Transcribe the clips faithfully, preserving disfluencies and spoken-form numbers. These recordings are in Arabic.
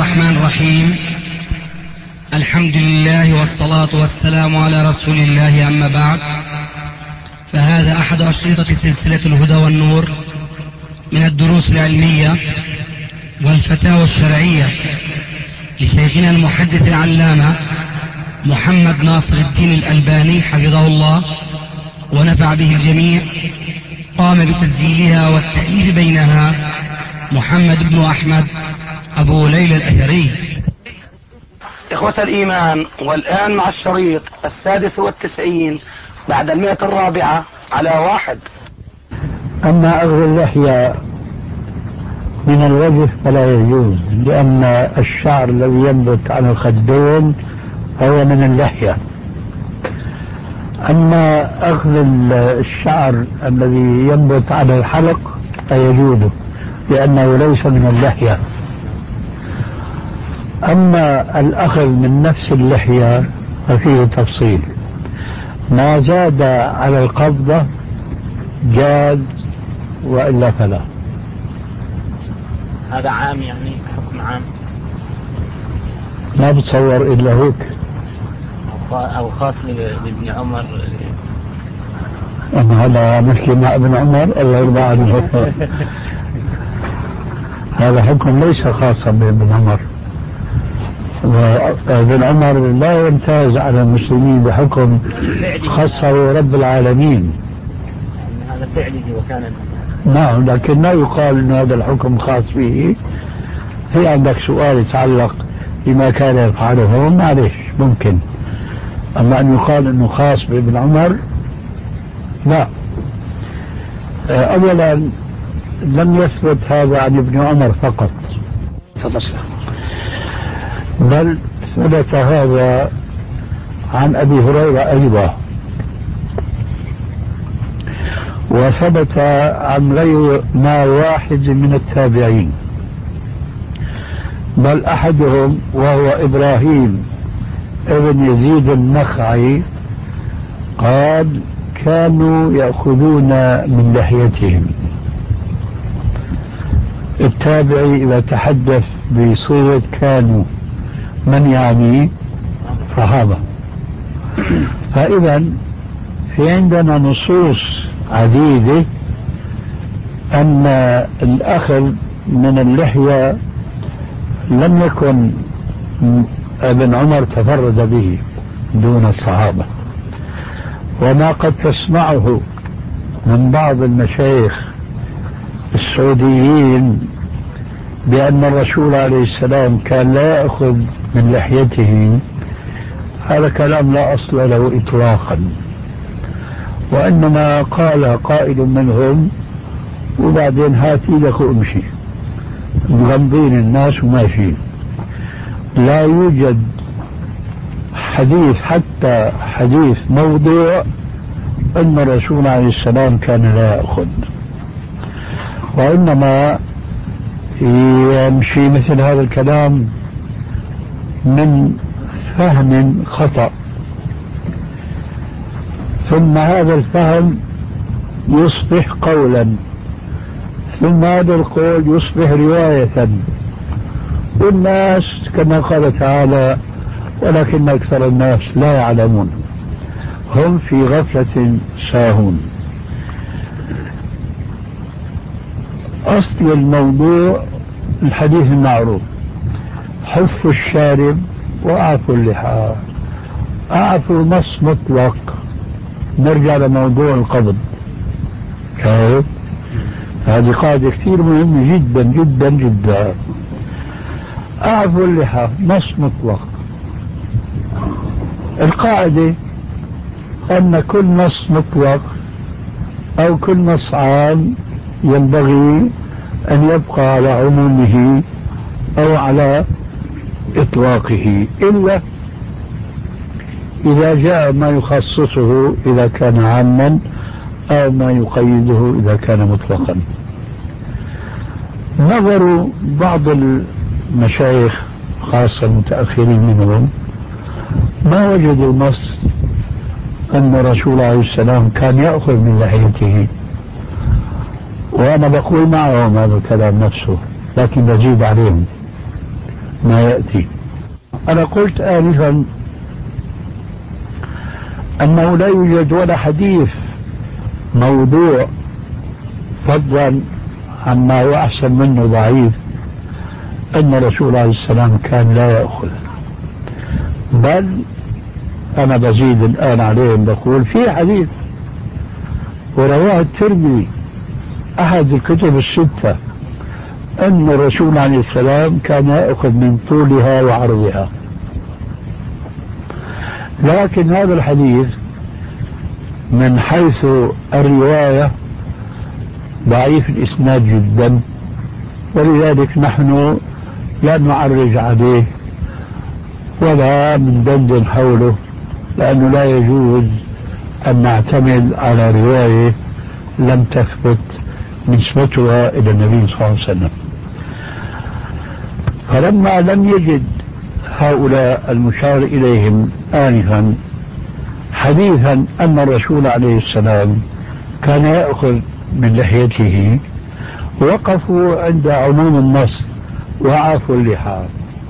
الرحمن الرحيم. الحمد لله والصلاة والسلام على رسول الله، أما بعد، فهذا أحد أشرطة سلسلة الهدى والنور من الدروس العلمية والفتاوى الشرعية لشيخنا المحدث العلامة محمد ناصر الدين الألباني حفظه الله ونفع به الجميع. قام بتسجيلها والتأليف بينها محمد بن أحمد أبو ليلى الأثري. إخوة الإيمان، والآن مع الشريط السادس والتسعين بعد المئة الرابعة على واحد. أما أخذ اللحية من الوجه فلا يجوز، لأن الشعر الذي ينبت على الخدين هو من اللحية. أما أخذ الشعر الذي ينبت على الحلق فيجوز، لأنه ليس من اللحية. أما الأخذ من نفس اللحية ففيه تفصيل، ما زاد على القبضة جاز وإلا فلا. هذا عام، يعني حكم عام، ما بتصور إلا هيك، أو خاص لابن عمر. أما هذا نحكي مع ابن عمر الله يرضى عنه. هذا حكم ليس خاصا بابن عمر، وابن عمر لا يمتاز على المسلمين بحكم خاصه رب العالمين. هذا فعله وكان. نعم، لكن لا يقال أن هذا الحكم خاص به. في عندك سؤال يتعلق بما كان يفعله، معلش ممكن، أما أن يقال أنه خاص بابن عمر لا. أولا لم يثبت هذا عن ابن عمر فقط، بل ثبت هذا عن أبي هريرة أيضا، وثبت عن غير ما واحد من التابعين، بل أحدهم وهو إبراهيم ابن يزيد النخعي قال كانوا يأخذون من لحيتهم. التابعي إذا تحدث بصيغة كانوا من يعني؟ صحابة. فإذا في عندنا نصوص عديدة أن الأخذ من اللحية لم يكن ابن عمر تفرد به دون الصحابة. وما قد تسمعه من بعض المشايخ السعوديين بأن الرسول عليه السلام كان لا يأخذ من لحيته، هذا كلام لا أصل له إطلاقا، وإنما قال قائل منهم وبعدين هاتي لك امشي، مغمضين الناس وماشيين. لا يوجد حديث، حتى حديث موضوع، أن الرسول عليه السلام كان لا يأخذ، وإنما يمشي مثل هذا الكلام من فهم خطأ، ثم هذا الفهم يصبح قولا، ثم هذا القول يصبح رواية، والناس كما قال تعالى ولكن أكثر الناس لا يعلمون، هم في غفلة ساهون. أصل الموضوع الحديث المعروف، حف الشارب وأعفوا اللحى. أعفوا نص مطلق، نرجع لموضوع القبض. كيف؟ هذه قاعدة كثير مهمة جدا جدا جدا. أعفوا اللحى نص مطلق. القاعدة أن كل نص مطلق أو كل نص عام ينبغي أن يبقى على عمومه أو على إطلاقه، إلا إذا جاء ما يخصصه إذا كان عاما أو ما يقيده إذا كان مطلقا. نظروا بعض المشايخ خاصة المتأخرين منهم ما وجدوا النص أن الرسول عليه السلام كان يأخذ من لحيته، وأنا بقول معهم هذا الكلام نفسه، لكن بزيد عليهم. ما يأتي. أنا قلت آنفا أنه لا يوجد ولا حديث موضوع فضلا عما هو أحسن منه ضعيف أن الرسول عليه السلام كان لا يأخذ. بل أنا بزيد الآن عليهم بقول في حديث ورواه الترمذي أحد الكتب الستة أن الرسول عليه السلام كان يأخذ من طولها وعرضها، لكن هذا الحديث من حيث الرواية ضعيف الإسناد جدا، ولذلك نحن لا نعرج عليه ولا مندندن حوله، لأنه لا يجوز أن نعتمد على رواية لم تثبت نسبتها إلى النبي صلى الله عليه وسلم. فلما لم يجد هؤلاء المشار إليهم آنفا حديثا أن الرسول عليه السلام كان يأخذ من لحيته، وقفوا عند عموم النص وعافوا اللحى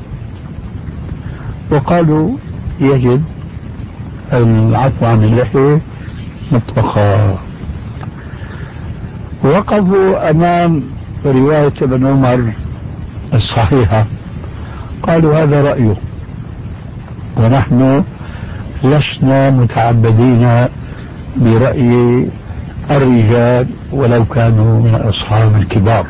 وقالوا يجب العفو عن اللحية مطلقا. وقفوا أمام رواية ابن عمر الصحيحة قالوا هذا رأيه، ونحن لسنا متعبدين برأي الرجال ولو كانوا من أصحاب الكبار.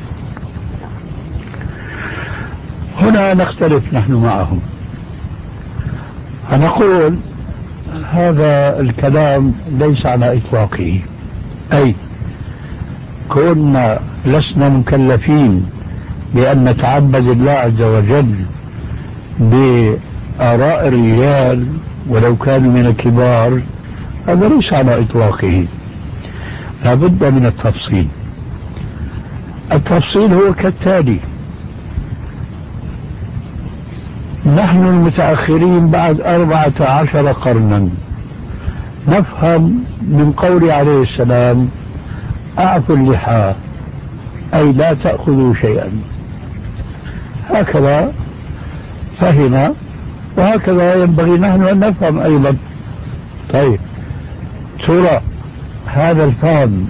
هنا نختلف نحن معهم. فنقول هذا الكلام ليس على إطلاقه، أي كنا لسنا مكلفين بأن نتعبد الله عز وجل بآراء الرجال ولو كانوا من الكبار، هذا ليس على إطلاقه، لابد من التفصيل. التفصيل هو كالتالي: نحن المتأخرين بعد أربعة عشر قرنا نفهم من قول عليه السلام أعفوا اللحى أي لا تأخذوا شيئا، هكذا فهم وهكذا ينبغي نحن أن نفهم أيضا. طيب ترى هذا الفهم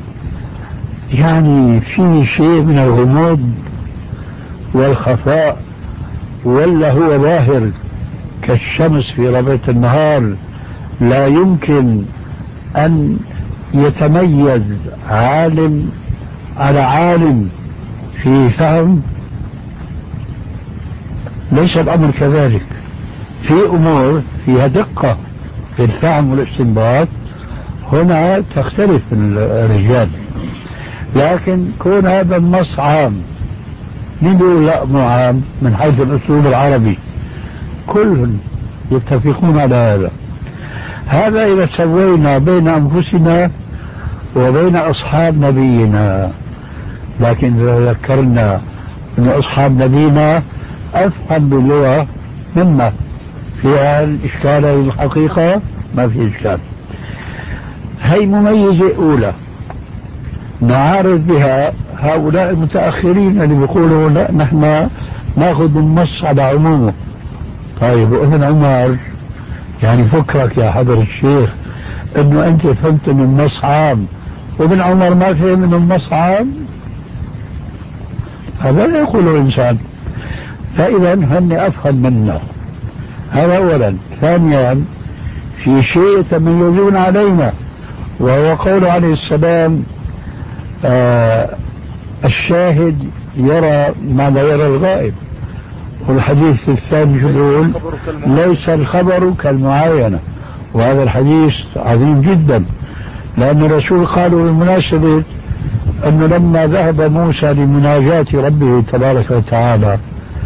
يعني فيه شيء من الغموض والخفاء، ولا هو ظاهر كالشمس في ربيع النهار لا يمكن أن يتميز عالم على عالم في فهم؟ ليس الأمر كذلك، في أمور فيها دقة في الفهم والاستنباط، هنا تختلف الرجال. لكن كون هذا النص عام، من لا مو عام من حيث الأسلوب العربي، كلهم يتفقون على هذا. هذا إذا سوينا بين أنفسنا وبين أصحاب نبينا، لكن إذا ذكرنا أن أصحاب نبينا أفهم باللغة منا، فيها الإشكال الحقيقة ما في إشكال. هي مميزة أولى نعارض بها هؤلاء المتأخرين اللي بيقولوا لا نحن ناخذ النص على عمومه. طيب وابن عمر يعني فكرك يا حضر الشيخ انه انت فهمت ان النص عام وابن عمر ما فهم ان النص عام؟ هذا لا يقوله انسان. فاذا هن افهم منا، هذا اولا. ثانيا في شيء يتميزون علينا، وهو قول عليه السلام آه الشاهد يرى ما لا يرى الغائب، والحديث الثاني يقول ليس الخبر كالمعاينة، وهذا الحديث عظيم جدا، لأن الرسول قالوا بالمناسبة أنه لما ذهب موسى لمناجاة ربه تبارك وتعالى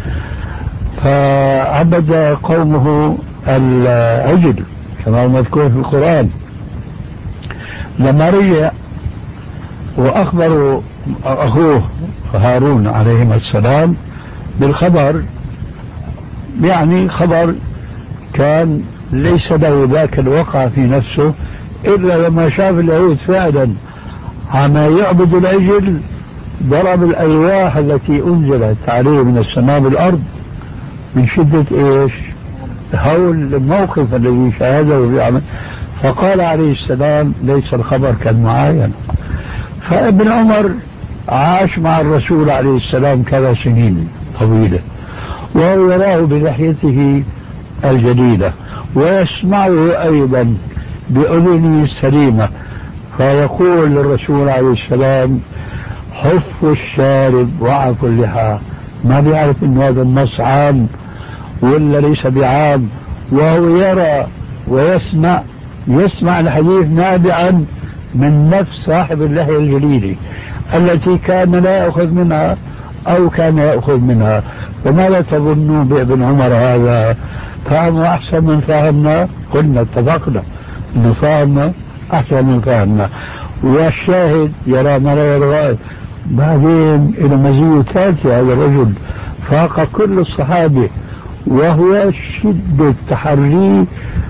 فعبد قومه العجل كما مذكور في القرآن، لما رجع وأخبروا أخوه هارون عليه السلام بالخبر، يعني خبر كان ليس له ذاك الوقع في نفسه إلا لما شاف اليهود فعلا عما يعبد العجل ضرب الألواح التي أنزلت عليه من السماء بالأرض من شدة إيش؟ هول الموقف الذي شاهده ويعمل. فقال عليه السلام ليس الخبر كالمعاينة. فابن عمر عاش مع الرسول عليه السلام كذا سنين طويلة، وهو يراه بلحيته الجديدة ويسمعه أيضا بأذنه السليمة، فيقول للرسول عليه السلام حف الشارب وعف اللحى. ما بيعرف انه هذا النص عام ولا ليس بعام، وهو يرى ويسمع يسمع الحديث نابعا من نفس صاحب اللحية الجليلة التي كان لا يأخذ منها أو كان يأخذ منها. فماذا تظنون بابن عمر هذا؟ فهمه أحسن من فهمنا؟ قلنا اتفقنا أنه فهمنا أحسن من فهمنا، والشاهد يرى ما لا يرى. بعدين إلى مزية ثالثة، هذا الرجل فاق كل الصحابة، وهو شدة تحريه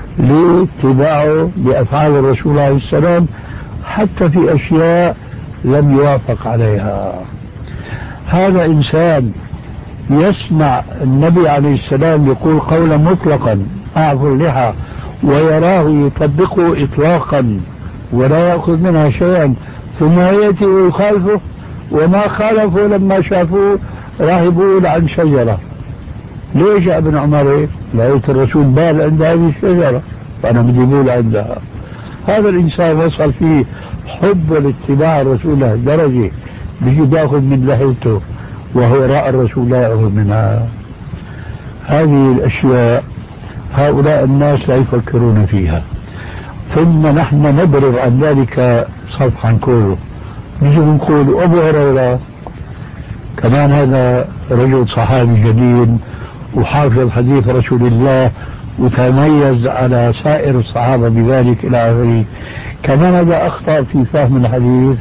لاتباعه لأفعال الرسول عليه السلام حتى في أشياء لم يوافق عليها. هذا إنسان يسمع النبي عليه السلام يقول قولا مطلقا أعفو اللحى، ويراه يطبقه إطلاقا ولا يأخذ منها شيئا، ثم يأتي ويخالفه. وما خالفوا لما شافوه راح يقول عن شجرة. ليش يا ابن عمر؟ لقيت الرسول بال عند هذه الشجرة فأنا بدي بول عندها. هذا الإنسان وصل فيه حب لاتباع الرسول لهالدرجة بيجي بياخذ من لحيته وهو رأى الرسول لا يأخذ منها. هذه الأشياء هؤلاء الناس لا يفكرون فيها، ثم نحن نبرر عن ذلك صفحا كله. نجي نقول أبو هريرة كمان هذا رجل صحابي جليل وحافظ حديث رسول الله وتميز على سائر الصحابة بذلك إلى آخره، كمان هذا أخطأ في فهم الحديث.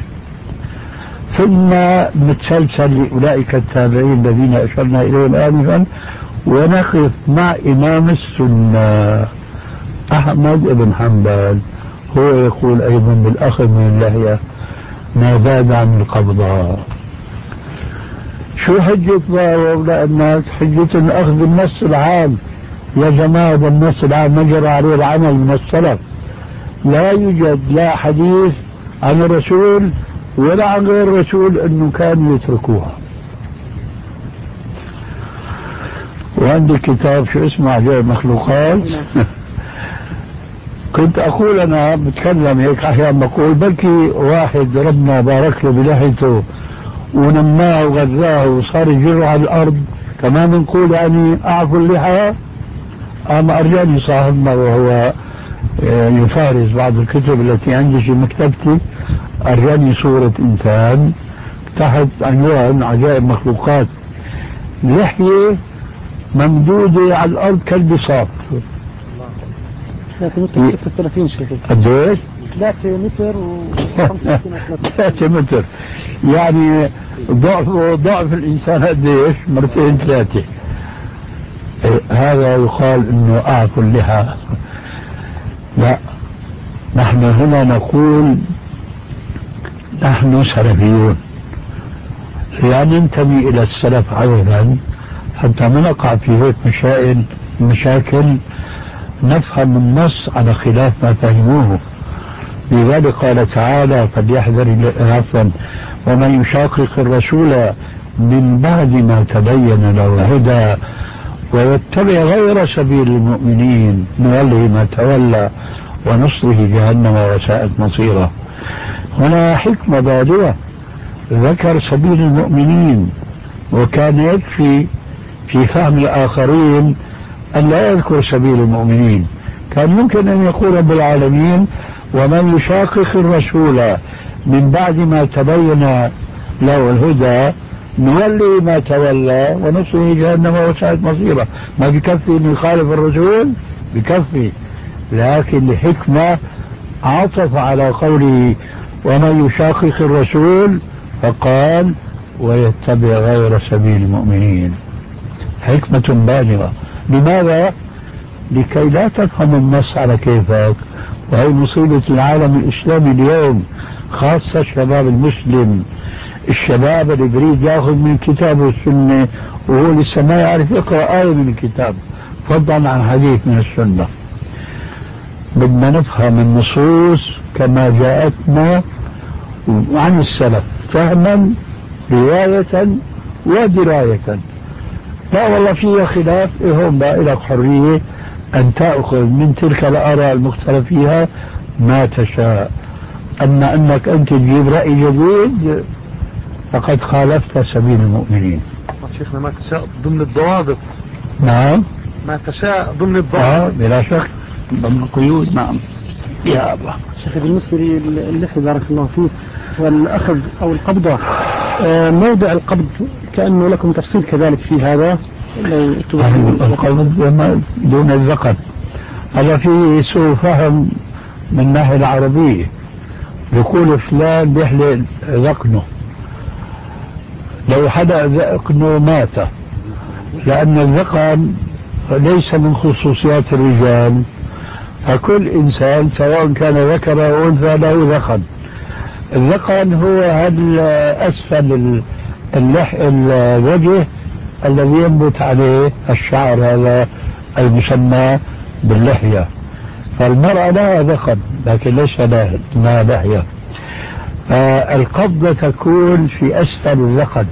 ثم نتسلسل لأولئك التابعين الذين أشرنا إليهم آنفا، ونقف مع إمام السنة أحمد بن حنبل، هو يقول أيضا بالأخذ من اللحية ما زاد عن القبضة. شو حجة هؤلاء الناس؟ حجة الأخذ بالنص العام. يا جماعة النص العام ما جرى عليه العمل من السلف، لا يوجد لا حديث عن الرسول ولا عن غير الرسول أنه كانوا يتركوها. وعندي كتاب شو اسمه عجائب مخلوقات كنت أقول أنا بتكلم هيك أحيانا بقول بلكي واحد ربنا بارك له بلحيته ونماه وغذاه وصار يجره على الأرض كمان نقول يعني أعفو اللحى. أما أرجاني صاحبنا وهو يفارس بعض الكتب التي عندي في مكتبتي، أرجاني صورة إنسان تحت عنوان عجائب مخلوقات، لحية ممدودة على الأرض كالبساط. ثلاثة متر ستة وثلاثين شيخ. قديش؟ ثلاثة متر و ثلاثة متر، يعني ضعف ضعف الإنسان قديش؟ مرتين ثلاثة. هذا يقال إنه أعفو اللحى. لا، نحن هنا نقول نحن سلفيون، لا ننتمي إلى السلف عوضا حتى ما نقع في هيك مشاكل مشاكل نفهم النص على خلاف ما فهموه. لذلك قال تعالى فليحذر عفوا ومن يشاقق الرسول من بعد ما تبين له الهدى ويتبع غير سبيل المؤمنين نوله ما تولى ونصره جهنم وساءت مصيره. هنا حكمة بالغة، ذكر سبيل المؤمنين، وكان يكفي في فهم الآخرين أن لا يذكر سبيل المؤمنين. كان ممكن أن يقول رب العالمين ومن يشاقق الرسول من بعد ما تبين له الهدى نولي ما تولى ونصره جهنم وساءت مصيره. ما بكفي أن يخالف الرسول؟ بكفي، لكن الحكمة عطف على قوله ومن يشاقق الرسول فقال ويتبع غير سبيل المؤمنين. حكمة بالغة. لماذا؟ لكي لا تفهم النص على كيفك، وهي مصيبة العالم الإسلامي اليوم، خاصة الشباب المسلم الشباب اللي بريد ياخذ من الكتاب والسنة وهو لسه ما يعرف يقرأ آية من الكتاب فضلا عن حديث من السنة. بدنا نفهم النصوص كما جاءتنا عن السلف فهما رواية ودراية. لا والله فيها خلاف، إيه هون بقى لك حرية أن تأخذ من تلك الآراء المختلف فيها ما تشاء. أما أنك أنت تجيب رأي جديد فقد خالفت سبيل المؤمنين. شيخنا ما تشاء ضمن الضوابط. نعم ما تشاء ضمن الضوابط. آه بلا شك ضمن القيود. نعم يا أبا. شيخ بالنسبة للحية بارك الله فيك والأخذ أو القبضة، موضع القبض كأنه لكم تفصيل كذلك في هذا. القبض دون الذقن، هذا فيه سوء فهم من الناحية العربية. يقول فلان بيحلق ذقنه، لو حلق ذقنه مات، لأن الذقن ليس من خصوصيات الرجال، فكل إنسان سواء كان ذكر أو أنثى له ذقن. الذقن هو هذا أسفل اللح الوجه الذي ينبت عليه الشعر، هذا المسمى باللحية. فالمرأة لها ذقن لكن ليس لها لحية. فالقبضة تكون في أسفل الذقن،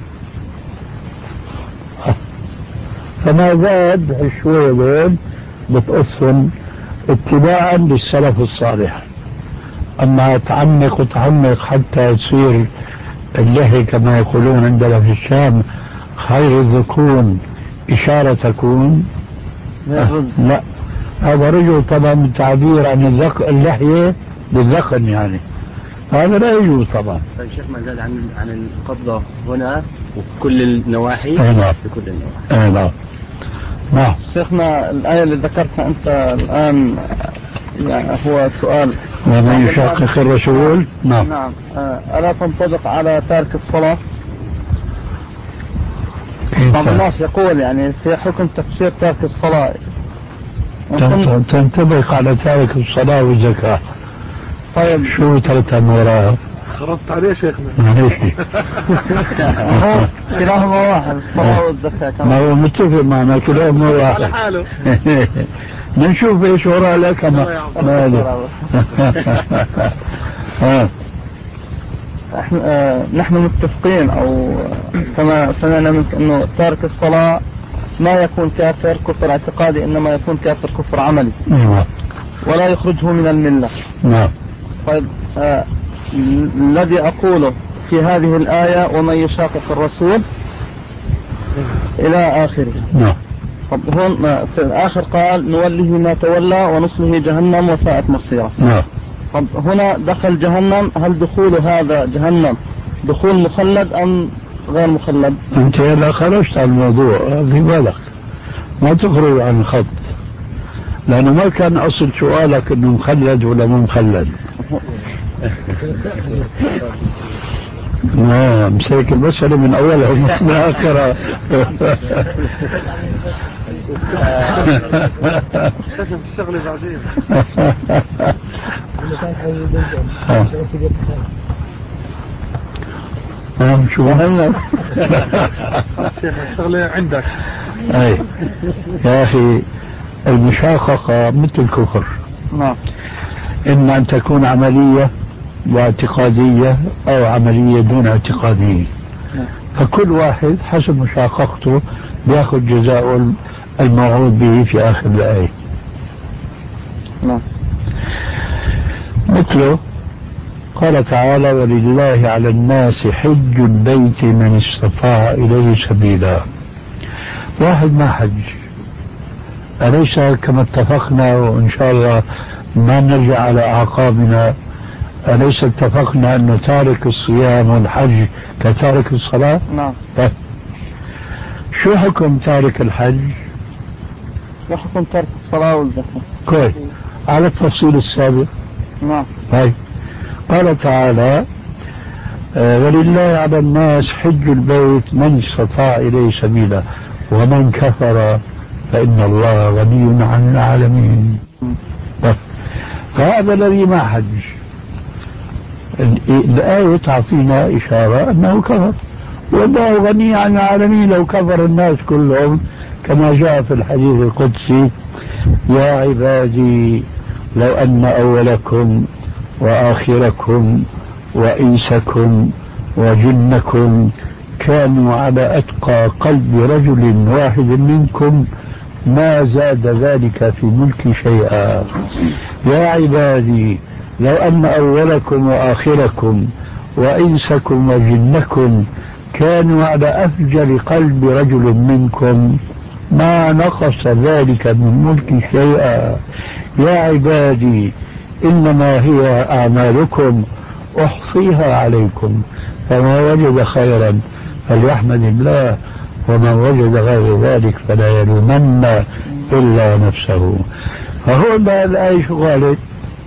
فما زاد شوية دول بتقصهم اتباعا للسلف الصالح. أما تعمق وتعمق حتى تصير اللحية كما يقولون عندنا في الشام خير الذكون إشارة تكون، لا هذا رجل طبعا من تعبير عن اللحية بالذقن يعني، هذا لا يجوز طبعا. طيب شيخ ما زاد عن عن القبضة هنا وكل النواحي. نعم بكل النواحي. نعم نعم. شيخنا الآية اللي ذكرتها أنت الآن يعني هو سؤال ومن يشاقق الرسول. نعم نعم ألا تنطبق على تارك الصلاة؟ بعض الناس يقول يعني في حكم تكفير تارك الصلاة. تنطبق على تارك الصلاة والزكاة. طيب شو ثلاثة وراها؟ خرجت عليه شيخنا. معلش هو كلاهما واحد، الصلاة والزكاة كمان. ما هو متفق معنا كلاهما واحد. على حاله. نشوف ايش وراء لك ما احنا آه نحن متفقين او كما سمعنا منك انه تارك الصلاة ما يكون كافر كفر اعتقادي، انما يكون كافر كفر عملي. نعم. ولا يخرجه من الملة. نعم. طيب آه الذي اقوله في هذه الآية ومن يشاقق الرسول الى اخره. نعم. طب هون في الآخر قال نوله ما تولى ونصله جهنم وساءت مصيره. نعم. طب هنا دخل جهنم، هل دخول هذا جهنم دخول مخلد أم غير مخلد؟ أنت هلا خرجت عن الموضوع في بالك، ما تخرج عن الخط، لأنه ما كان أصل سؤالك أنه مخلد ولا مو مخلد. ما مسيك المسألة من أولها ومن آخرها. اكتشف الشغل بعدين. نعم شو هلا. شيخ الشغلة عندك. أي يا أخي المشاققة مثل الكفر. نعم. إما أن تكون عملية واعتقادية أو عملية دون اعتقادية. فكل واحد حسب مشاققته بياخذ جزاء الموعود به في آخر الآية. نعم. مثله قال تعالى ولله على الناس حج البيت من استطاع إليه سبيلا. واحد ما حج، أليس كما اتفقنا وإن شاء الله ما نرجع على أعقابنا، أليس اتفقنا أنه تارك الصيام والحج كتارك الصلاة؟ نعم. طيب شو حكم تارك الحج؟ وحكم تارك الصلاة والزكاة. كويس، على التفصيل السابق. نعم. طيب قال تعالى آه ولله على الناس حج البيت من استطاع إليه سبيلا ومن كفر فإن الله غني عن العالمين. طيب. فهذا الذي ما حج الآية تعطينا إشارة أنه كفر، والله غني عن العالمين لو كفر الناس كلهم كما جاء في الحديث القدسي: يا عبادي لو أن أولكم وآخركم وإنسكم وجنكم كانوا على أتقى قلب رجل واحد منكم ما زاد ذلك في ملكي شيئا. يا عبادي لو أن أولكم وآخركم وإنسكم وجنكم كانوا على أفجر قلب رجل منكم ما نقص ذلك من ملكي شيئا. يا عبادي إنما هي أعمالكم أحصيها عليكم، فما وجد خيرا فليحمد الله، ومن وجد غير ذلك فلا يلومن إلا نفسه. فهو الآية شو قالت؟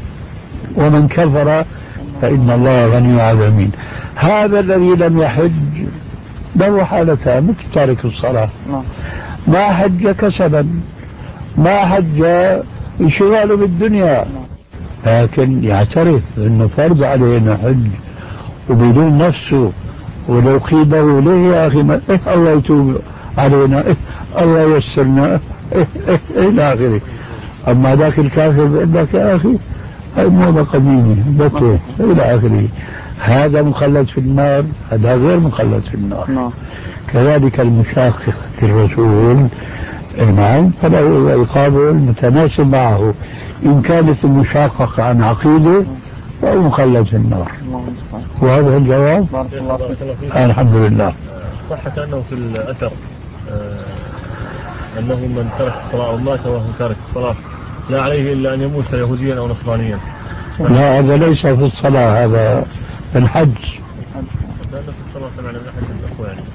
ومن كفر فإن الله غني عن العالمين. هذا الذي لم يحج له حالتان مثل تارك الصلاة، ما حج كسبا، ما حج انشغاله بالدنيا، لكن يعترف انه فرض عليه انه حج وبدون نفسه، ولو قيله ليه يا اخي ما إيه الله يتوب علينا، إيه الله ييسرنا، إيه إيه إيه الى اخره. اما ذاك الكافر بيقول لك يا اخي هاي موضة قديمة بطل الى اخره، هذا مخلد في النار، هذا غير مخلد في النار. كذلك المشاقق الرسول نعم فله عقاب متناسب معه، إن كانت المشاققة عن عقيدة فهو مخلد في النار. وهذا الجواب الحمد لله. صح أنه في الأثر آه أنه من ترك الصلاة أو مات وهو تارك الصلاة لا عليه إلا أن يموت يهوديا أو نصرانيا. لا هذا ليس في الصلاة، هذا في الحج. لأن في الصلاة سمعنا من أحد الأخوة يعني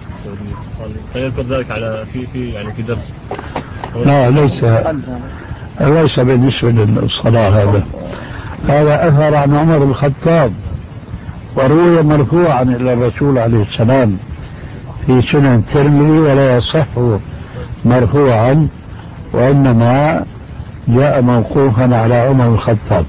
فيذكر ذلك على في في يعني في درس. لا ليس ليس بالنسبة للصلاة، هذا هذا أثر عن عمر بن الخطاب وروي مرفوعا إلى الرسول عليه السلام في سنن الترمذي، ولا يصح مرفوعا وإنما جاء موقوفا على عمر بن الخطاب.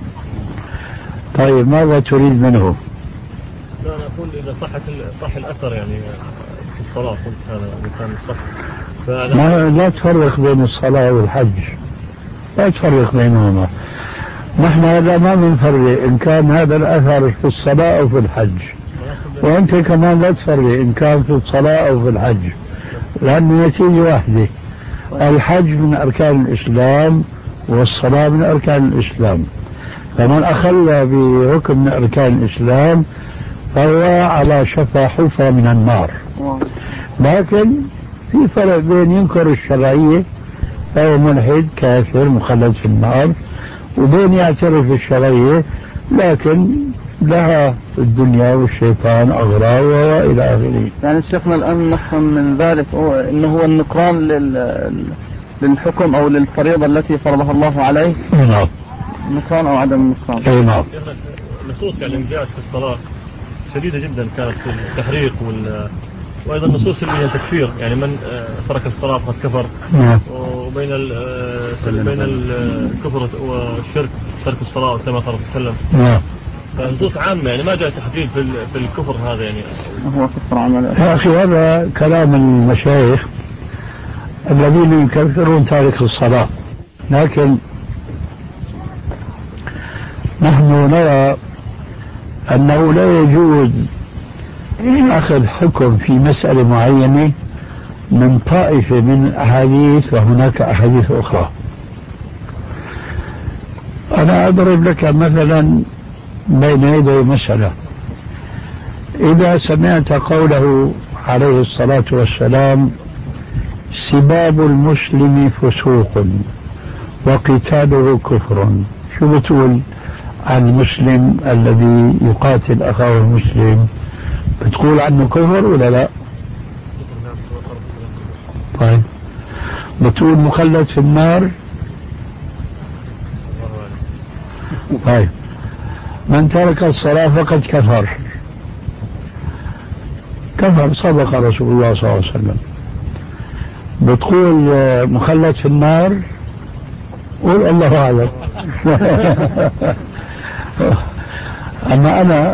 طيب ماذا تريد منه؟ لا أنا أقول إذا صحت صح الأثر يعني في الصلاة هذا كان صح. ما لا تفرق بين الصلاة والحج، لا تفرق بينهما. نحن هذا ما بنفرق إن كان هذا الأثر في الصلاة أو في الحج، وأنت كمان لا تفرق إن كان في الصلاة أو في الحج، لأن نتيجة واحدة. الحج من أركان الإسلام والصلاة من أركان الإسلام، فمن أخل بركن من أركان الإسلام فهو على شفا حفرة من النار. لكن في فرق بين ينكر الشرعية فهو ملحد كافر مخلد في النار، وبين يعترف بالشرعية لكن لها الدنيا والشيطان أغراض وإلى آخره. يعني شيخنا الآن نفهم من ذلك أنه هو النكران لل... للحكم أو للفريضة التي فرضها الله عليه. نعم. نكران أو عدم النكران. أي نعم. النصوص يعني جاءت في الصلاة شديدة جدا، كانت في التحريق وال وأيضا النصوص اللي هي التكفير، يعني من ترك الصلاة فقد كفر. نعم. وبين ال بين الكفر والشرك ترك الصلاة كما قال صلى الله عليه وسلم. نعم. فنصوص عامة يعني ما جاء تحديد في في الكفر هذا يعني. هو كفر عمل. يا أخي هذا كلام المشايخ الذين يكفرون تارك الصلاة، لكن نحن نرى أنه لا يجوز أخذ حكم في مسألة معينة من طائفة من الأحاديث وهناك أحاديث أخرى. أنا أضرب لك مثلا بين يدي مسألة، إذا سمعت قوله عليه الصلاة والسلام سباب المسلم فسوق وقتاله كفر، شو بتقول عن المسلم الذي يقاتل أخاه المسلم؟ بتقول عنه كفر ولا لا؟ طيب بتقول مخلد في النار؟ طيب من ترك الصلاة فقد كفر، كفر صدق رسول الله صلى الله عليه وسلم. بتقول مخلد في النار؟ قول الله أعلم. أما أنا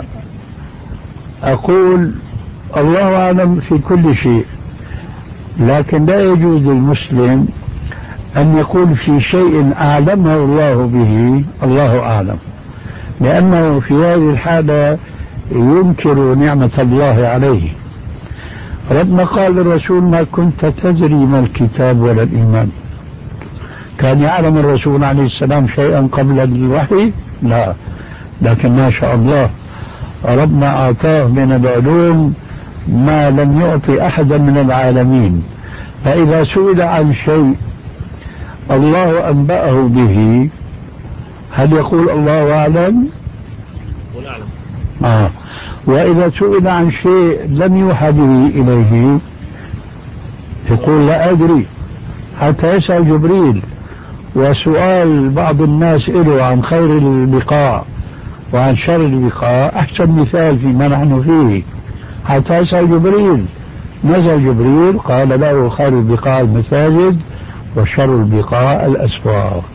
أقول الله أعلم في كل شيء، لكن لا يجوز للمسلم أن يقول في شيء أعلمه الله به الله أعلم، لأنه في هذه الحالة ينكر نعمة الله عليه. ربنا قال للرسول ما كنت تدري ما الكتاب ولا الإيمان. كان يعلم الرسول عليه السلام شيئا قبل الوحي؟ لا، لكن ما شاء الله ربنا أعطاه من العلوم ما لم يعطي أحدا من العالمين. فإذا سئل عن شيء الله أنبأه به هل يقول الله أعلم؟ قل أعلم. آه. وإذا سئل عن شيء لم يوحى به إليه يقول لا أدري، حتى يسأل جبريل. وسؤال بعض الناس له عن خير البقاع وعن شر البقاع أحسن مثال فيما نحن فيه، حتى يسأل جبريل. نزل جبريل قال له خير البقاع المساجد وشر البقاع الأسواق.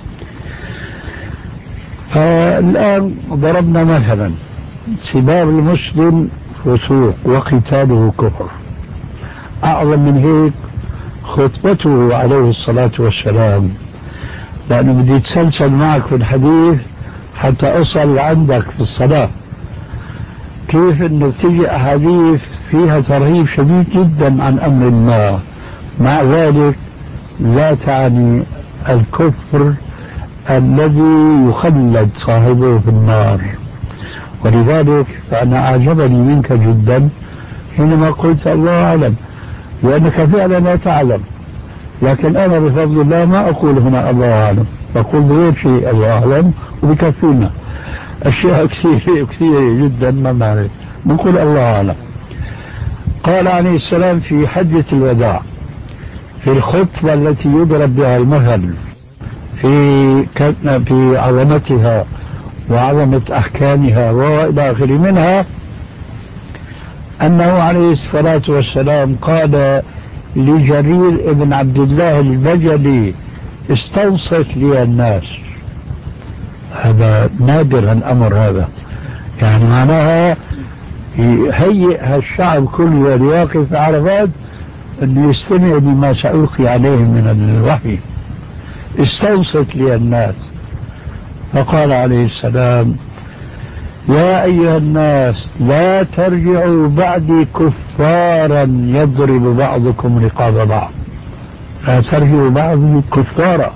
فالآن ضربنا مثلا سباب المسلم فسوق وقتاله كفر. أعظم من هيك خطبته عليه الصلاة والسلام، لأنه بدي يتسلسل معك في الحديث حتى أصل عندك في الصلاة. كيف أنه تجي أحاديث فيها ترهيب شديد جدا عن أمر ما، مع ذلك لا تعني الكفر الذي يخلد صاحبه في النار. ولذلك فأنا أعجبني منك جدا حينما قلت الله أعلم، لأنك فعلا لا تعلم. لكن أنا بفضل الله ما أقول هنا الله أعلم، أقول بغير شيء الله أعلم وبكفينا أشياء كثيرة كثيرة جدا ما نعرف، نقول الله أعلم. قال عليه السلام في حجة الوداع في الخطبة التي يضرب بها المثل في في عظمتها وعظمة أحكامها وإلى آخره منها، أنه عليه الصلاة والسلام قال لجرير ابن عبد الله البجلي استوصف لي الناس. هذا نادر الأمر هذا، يعني معناها يهيئ الشعب كله ليقف في عرفات أن يستمع لما سألقي عليهم من الوحي. استوصف لي الناس. فقال عليه السلام يا أيها الناس لا ترجعوا بعدي كفارا يضرب بعضكم رقاب بعض، لا ترجعوا بعدي كفارا.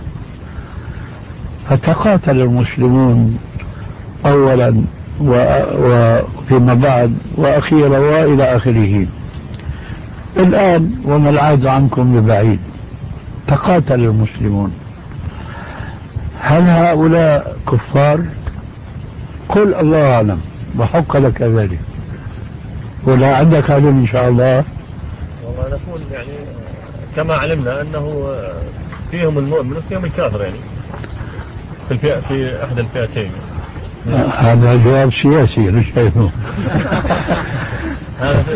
فتقاتل المسلمون أولا وفيما بعد وأخيرا وإلى آخره. الآن وما العاد عنكم ببعيد، تقاتل المسلمون. هل هؤلاء كفار؟ قل الله أعلم وحق لك ذلك، ولا عندك علم إن شاء الله؟ والله نقول يعني كما علمنا أنه فيهم المؤمن وفيهم الكافر، يعني في الفئة في أحد الفئتين. هذا جواب سياسي مش شايفه. هذا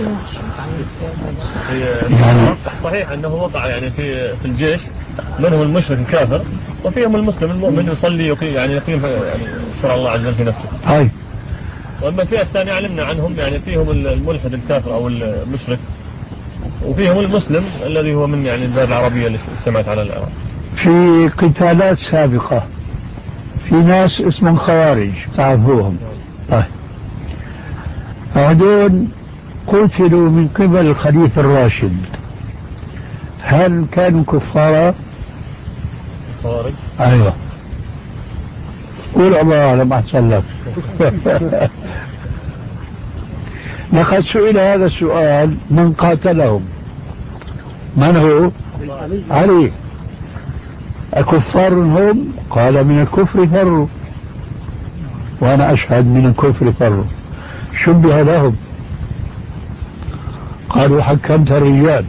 يعني صحيح أنه وقع يعني في في الجيش منهم المشرك الكافر وفيهم المسلم المؤمن يصلي يقيم يعني يقيم يعني شرع الله عز وجل في نفسه. هاي. وأما الفئة الثانية علمنا عنهم يعني فيهم الملحد الكافر أو المشرك وفيهم المسلم الذي هو من يعني البلاد العربية اللي سمعت على العراق. في قتالات سابقة في ناس اسمهم خوارج تعرفوهم. طيب هذول قتلوا من قبل الخليفة الراشد، هل كانوا كفارا؟ خوارج؟ ايوه. قول الله اعلم احسن لك. لقد سئل هذا السؤال من قاتلهم، من هو؟ علي. أكفار هم؟ قال من الكفر فروا، وأنا أشهد من الكفر فروا. شبه لهم، قالوا حكمت الرجال،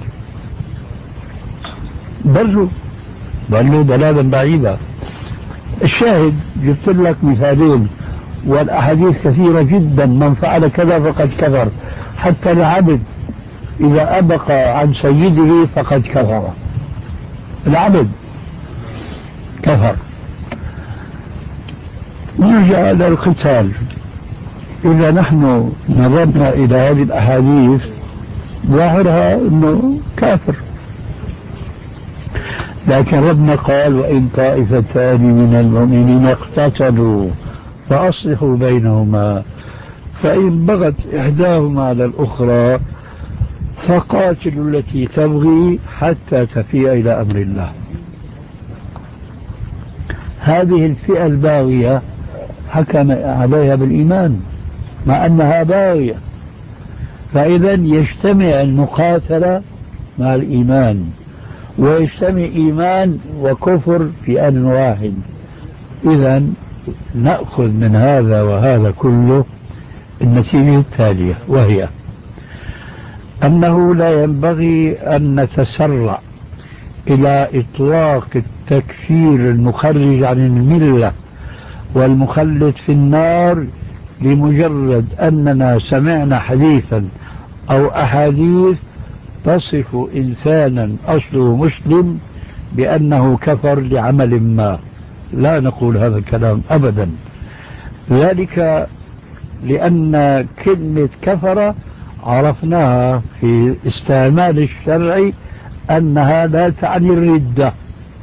ضلوا ضلوا ضلالا بعيدا. الشاهد جبت لك مثالين والأحاديث كثيرة جدا، من فعل كذا فقد كفر، حتى العبد إذا أبق عن سيده فقد كفر، العبد كفر. نرجع إلى القتال. إذا نحن نظرنا إلى هذه الأحاديث ظاهرها أنه كافر، لكن ربنا قال وإن طائفتان من المؤمنين اقتتلوا فأصلحوا بينهما فإن بغت إحداهما على الأخرى فقاتلوا التي تبغي حتى تفيء إلى أمر الله. هذه الفئة الباغية حكم عليها بالإيمان مع أنها باغية، فإذا يجتمع المقاتلة مع الإيمان، ويجتمع إيمان وكفر في آن واحد. إذا نأخذ من هذا وهذا كله النتيجة التالية، وهي أنه لا ينبغي أن نتسرع إلى إطلاق التكفير المخرج عن الملة والمخلد في النار لمجرد أننا سمعنا حديثا أو أحاديث تصف إنسانا أصله مسلم بأنه كفر لعمل ما. لا نقول هذا الكلام أبدا، ذلك لأن كلمة كفر عرفناها في استعمال الشرع أنها لا تعني الردة.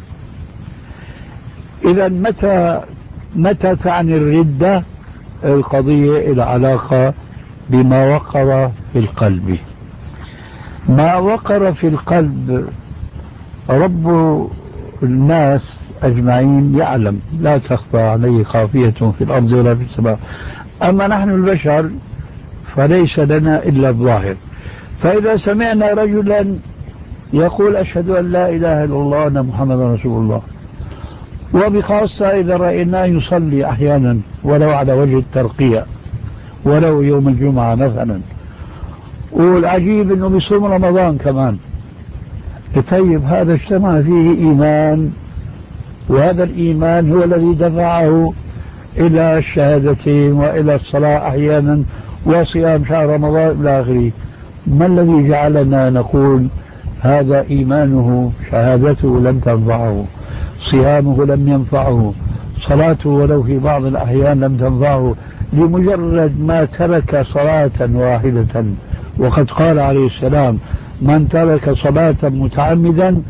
إذا متى متى تعني الردة؟ القضية العلاقة بما وقر في القلب. ما وقر في القلب رب الناس أجمعين يعلم، لا تخفى عليه خافية في الأرض ولا في السماء. أما نحن البشر فليس لنا إلا الظاهر. فإذا سمعنا رجلا يقول أشهد أن لا إله إلا الله وأن محمد رسول الله، وبخاصة إذا رأيناه يصلي أحيانا ولو على وجه الترقية ولو يوم الجمعة مثلا، والعجيب أنه بيصوم رمضان كمان، طيب هذا اجتمع فيه إيمان، وهذا الإيمان هو الذي دفعه إلى الشهادتين وإلى الصلاة أحيانا وصيام شهر رمضان إلى آخره. ما الذي جعلنا نقول هذا إيمانه شهادته لم تنفعه، صيامه لم ينفعه، صلاته ولو في بعض الأحيان لم تنفعه، لمجرد ما ترك صلاة واحدة؟ وقد قال عليه السلام من ترك صلاة متعمدا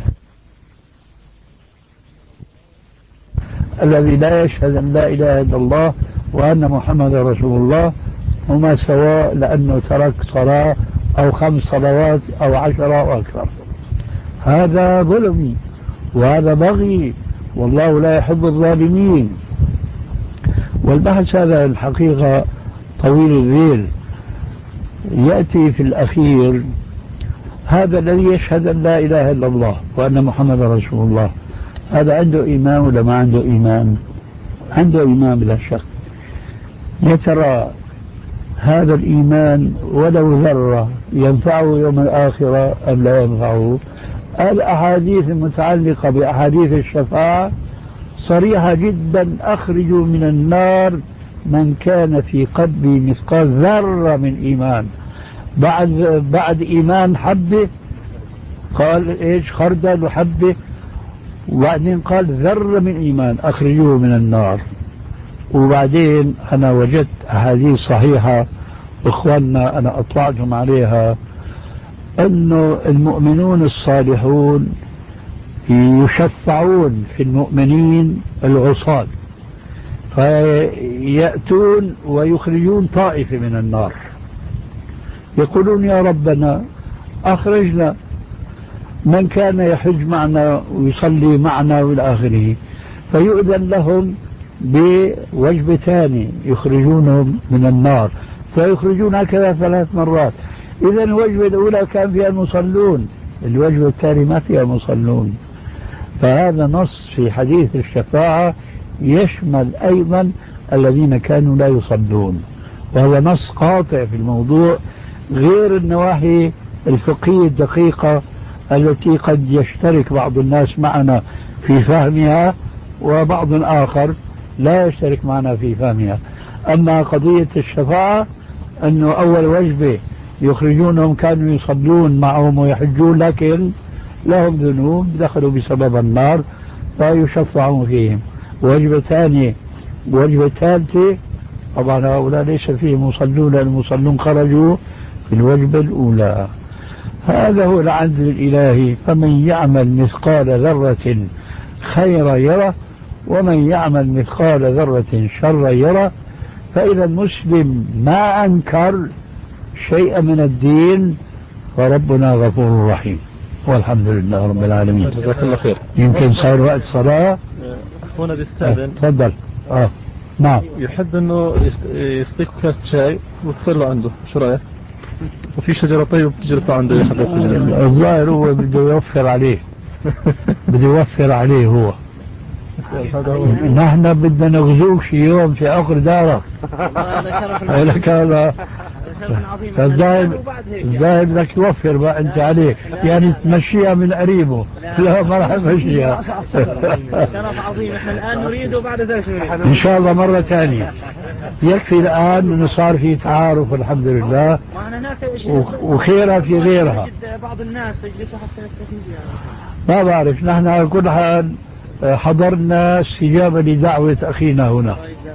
الذي لا يشهد أن لا إله إلا الله وأن محمد رسول الله هما سواء، لأنه ترك صلاة أو خمس صلوات أو عشرة أو أكثر. هذا ظلم وهذا بغي، والله لا يحب الظالمين. والبحث هذا الحقيقة طويل الذيل. يأتي في الأخير هذا الذي يشهد أن لا إله إلا الله وأن محمد رسول الله، هذا عنده إيمان ولا ما عنده إيمان؟ عنده إيمان بلا شك. يا ترى هذا الإيمان ولو ذرة ينفعه يوم الآخرة أم لا ينفعه؟ الأحاديث المتعلقة بأحاديث الشفاعة صريحة جدا: أخرجوا من النار من كان في قلبه مثقال ذرة من إيمان. بعد بعد إيمان حبة، قال إيش؟ خردل وحبة، وبعدين قال ذرة من إيمان أخرجوه من النار. وبعدين أنا وجدت أحاديث صحيحة إخواننا أنا أطلعتهم عليها، أنه المؤمنون الصالحون يشفعون في المؤمنين العصاة، فيأتون ويخرجون طائفة من النار، يقولون يا ربنا أخرجنا من كان يحج معنا ويصلي معنا والى آخره، فيؤذن لهم بوجبة ثانية يخرجونهم من النار، فيخرجون هكذا ثلاث مرات. إذا الوجبة الأولى كان فيها المصلون، الوجبة الثانية ما فيها المصلون. فهذا نص في حديث الشفاعة يشمل أيضا الذين كانوا لا يصلون، وهذا نص قاطع في الموضوع، غير النواحي الفقهية الدقيقة التي قد يشترك بعض الناس معنا في فهمها وبعض آخر لا يشترك معنا في فهمها. أما قضية الشفاعة أنه أول وجبة يخرجونهم كانوا يصلون معهم ويحجون لكن لهم ذنوب دخلوا بسبب النار فيشفعون فيهم، وجبة ثانية وجبة ثالثة طبعا هؤلاء ليس فيهم مصلون، المصلون خرجوا في الوجبة الأولى. هذا هو العدل الإلهي. فمن يعمل مثقال ذرة خيرا يره ومن يعمل مثقال ذرة شرا يره. فإذا المسلم ما أنكر شيئا من الدين فربنا غفور رحيم، والحمد لله رب العالمين. جزاك الله خير. يمكن صار وقت صلاة. أخونا بيستأذن. تفضل. آه. نعم. يحب انه يسقيك كاس شاي وتصير له عنده، شو رايك؟ وفي شجرة طيب بتجلس عنده يحب تجلس. الظاهر هو بده يوفر عليه. بده يوفر عليه هو. نحن بدنا نغزوك شي يوم في عقر دارك. لك هذا الظاهر الظاهر بدك توفر بقى انت عليه، يعني تمشيها من قريبه. لا ما راح امشيها. شرف عظيم. احنا الان نريد وبعد ذلك نريد ان شاء الله مرة ثانية. يكفي الان انه صار في تعارف الحمد لله، وخيرها في غيرها. بعض الناس يجلسوا حتى يستفيدوا. ما بعرف، نحن على كل حال حضرنا استجابة لدعوة أخينا هنا.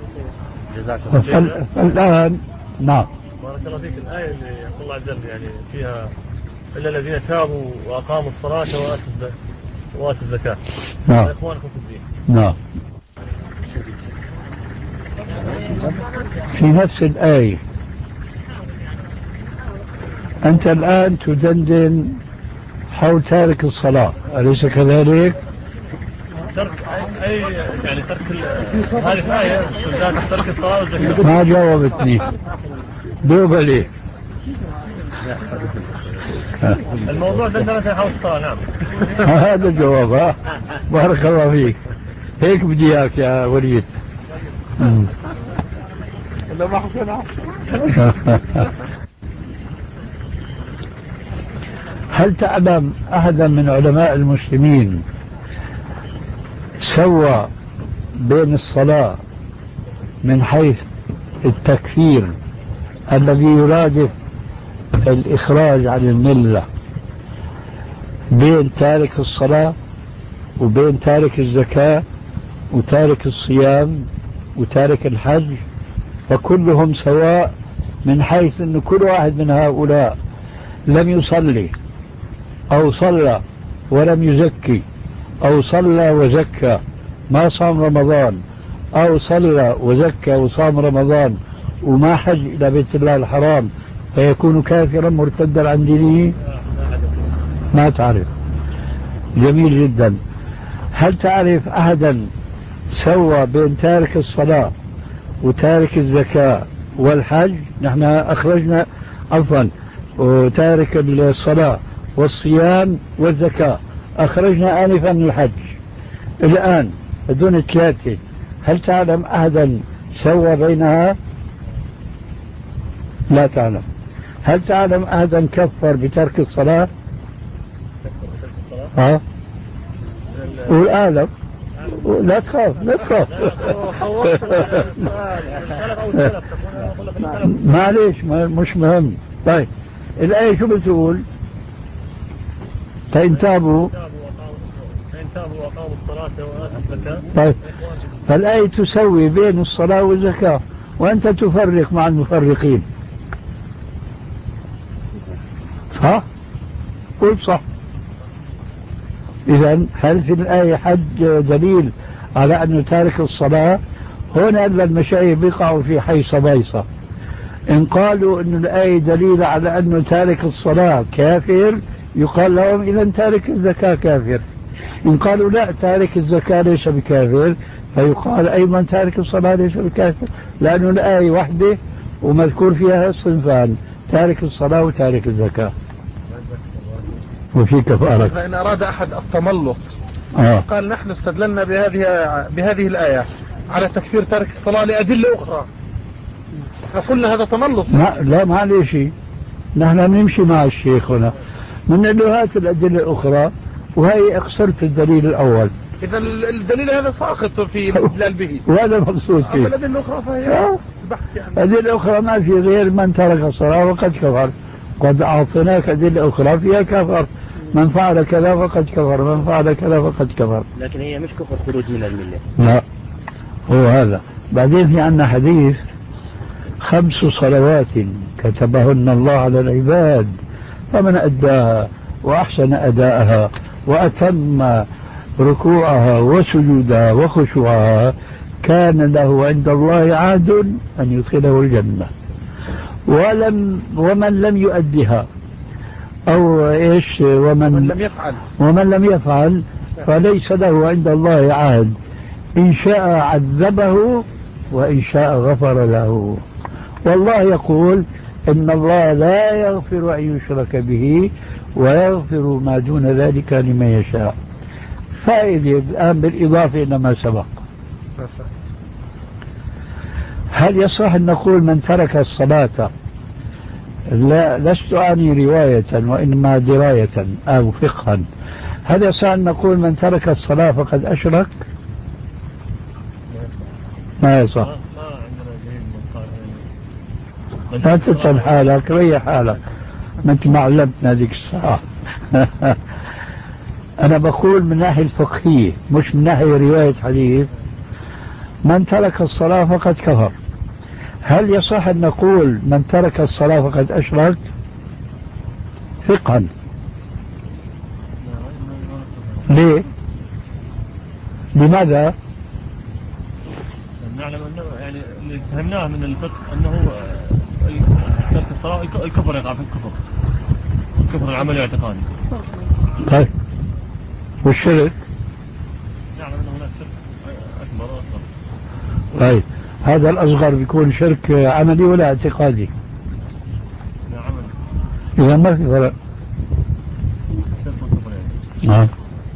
الآن نعم. بارك الله فيك. الآية اللي يقول الله عز وجل يعني فيها إلا الذين تابوا وأقاموا الصلاة وآتوا الزكاة. نعم. إخوانكم في الدين. نعم. في نفس الآية أنت الآن تدندن حول تارك الصلاة، أليس كذلك؟ ترك أي يعني ترك هذه الآية ترك الصلاة والزكاة. ما جاوبتني. دوب لي. الموضوع دندنة حول الصلاة. نعم. هذا الجواب. ها بارك الله فيك. هيك بدي إياك يا وليد. ما حكينا. هل تعلم أحدا من علماء المسلمين سوى بين الصلاة من حيث التكفير الذي يرادف الإخراج عن الملة بين تارك الصلاة وبين تارك الزكاة وتارك الصيام وتارك الحج؟ فكلهم سواء من حيث أن كل واحد من هؤلاء لم يصلي أو صلى ولم يزكي أو صلى وزكى ما صام رمضان أو صلى وزكى وصام رمضان وما حج إلى بيت الله الحرام فيكون كافرا مرتدا عن دينه. ما تعرف. جميل جدا. هل تعرف أحدا سوى بين تارك الصلاة وتارك الزكاة والحج؟ نحن أخرجنا عفوا وتارك الصلاة والصيام والزكاة أخرجنا آنفا الحج. الآن دون ثلاثة. هل تعلم أحدا سوى بينها؟ لا تعلم. هل تعلم أحدا كفر بترك الصلاة؟ ها؟ والآلم لا تخاف لا تخاف. معليش مش مهم. طيب الآية شو بتقول؟ فإن تابوا وأقاموا الصلاة وآتوا الزكاة. طيب فالآية تسوي بين الصلاة والزكاة وأنت تفرق مع المفرقين. صح؟ قل صح. إذن هل في الآية حد دليل على أنه تارك الصلاة؟ هنا المشايخ بيقعوا في حيصة بيصة. إن قالوا أن الآية دليل على أنه تارك الصلاة كافر يقال لهم إذن تارك الزكاة كافر. إن قالوا لا تارك الزكاة ليس بكافر فيقال أيضا تارك الصلاة ليس بكافر، لأنه الآية واحدة ومذكور فيها صنفان، تارك الصلاة وتارك الزكاة. وفي كفارة. فإن أراد أحد التملص آه. قال نحن استدللنا بهذه بهذه الآية على تكفير تارك الصلاة لأدلة أخرى، فقلنا هذا تملص. ما لا معليش، نحن نمشي مع الشيخ هنا من له هات الأدلة الأخرى وهي اقصرت الدليل الأول. إذا الدليل هذا ساقط في الاستدلال به وهذا مقصود فيه. الأدلة الأخرى فهي بحث يعني. أدلة أخرى ما في غير من ترك الصلاة وقد كفر. قد أعطيناك أدلة أخرى فيها كفر، من فعل كذا فقد كفر، من فعل كذا فقد كفر. لكن هي مش كفر خروج من الملة. لا هو هذا. بعدين في عنا حديث خمس صلوات كتبهن الله على العباد، فمن أداها وأحسن أداءها وأتم ركوعها وسجودها وخشوعها كان له عند الله عهد أن يدخله الجنة. ولم ومن لم يؤدها أو إيش ومن لم يفعل ومن لم يفعل فليس له عند الله عهد، إن شاء عذبه وإن شاء غفر له. والله يقول إن الله لا يغفر أن يشرك به ويغفر ما دون ذلك لمن يشاء. فائدة الآن بالإضافة إلى ما سبق، هل يصح أن نقول من ترك الصلاة، لا لست أعني رواية وإنما دراية أو فقها، هل يصح أن نقول من ترك الصلاة فقد أشرك؟ ما يصح. لا تتعب حالك، ريح حالك، مثل ما علمتنا ذيك الساعة. أنا بقول من ناحية الفقهية مش من ناحية رواية حديث. من ترك الصلاة فقد كفر، هل يصح أن نقول من ترك الصلاة فقد أشرك؟ فقها ليه؟ لماذا؟ نعلم أنه يعني اللي فهمناه من الفقه أنه ترك الصلاة الكفر يقع في الكفر، الكفر العملي والاعتقادي. طيب والشرك؟ نعلم أنه هناك شرك أكبر وأصغر. طيب هذا الأصغر بيكون شرك عملي ولا اعتقادي؟ لا عملي. إذا ما في فرق. شرك والكفر يعني. نعم.